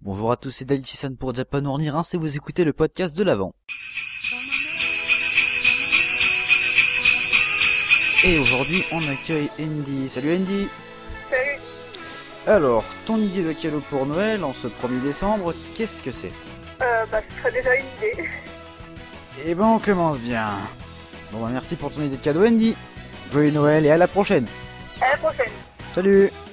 Bonjour à tous, c'est Daichi-san pour Japan Ornirin et vous écoutez le podcast de l'Avent. Et aujourd'hui on accueille Andy. Salut Andy. Salut. Alors, ton idée de cadeau pour Noël en ce 1er décembre, qu'est-ce que c'est ? Ce serait déjà une idée. Eh ben on commence bien. Bon bah merci pour ton idée de cadeau Andy. Joyeux Noël et à la prochaine. À la prochaine. Salut.